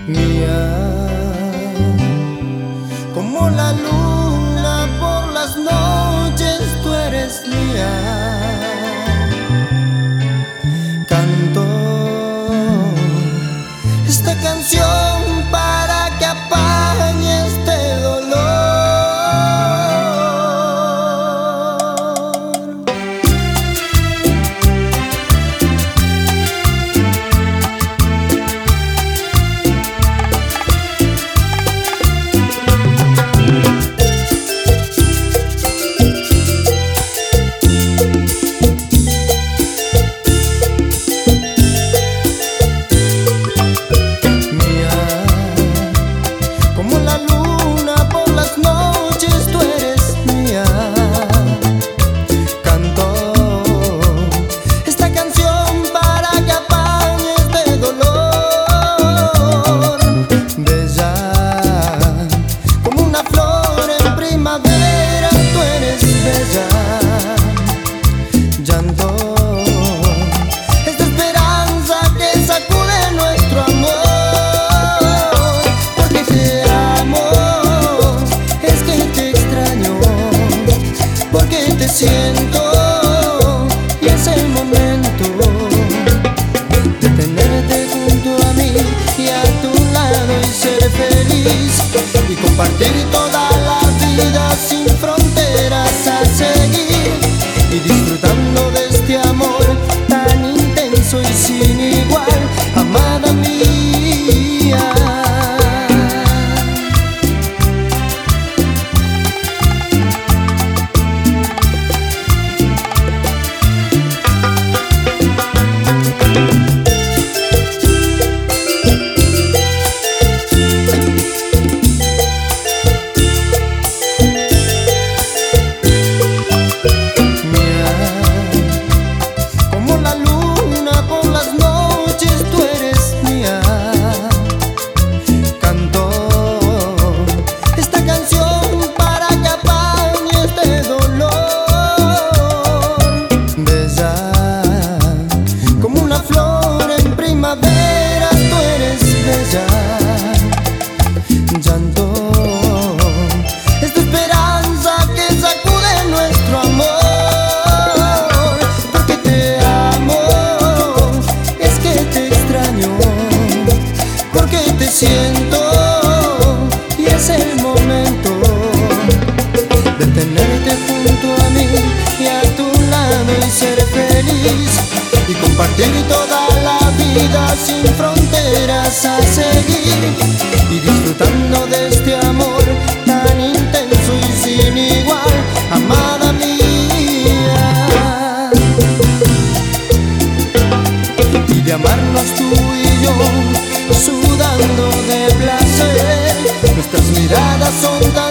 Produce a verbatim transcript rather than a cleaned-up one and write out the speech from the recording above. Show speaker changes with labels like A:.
A: mía, como la luna por las noches, tú eres mía. Canto esta canción para que apañe este dolor. Siento, y es el momento de tenerte junto a mí y a tu lado y ser feliz y compartir toda la vida sin fronteras a seguir y disfrutando de este amor tan intenso y sin igual, amada mía. Llanto, esta esperanza que sacude nuestro amor, porque te amo, es que te extraño, porque te siento y es el momento de tenerte junto a mí y a tu lado y ser feliz y compartir toda la vida sin fronteras a seguir y disfrutando de este amor tan intenso y sin igual, amada mía, y de amarnos tú y yo, sudando de placer, nuestras miradas son tan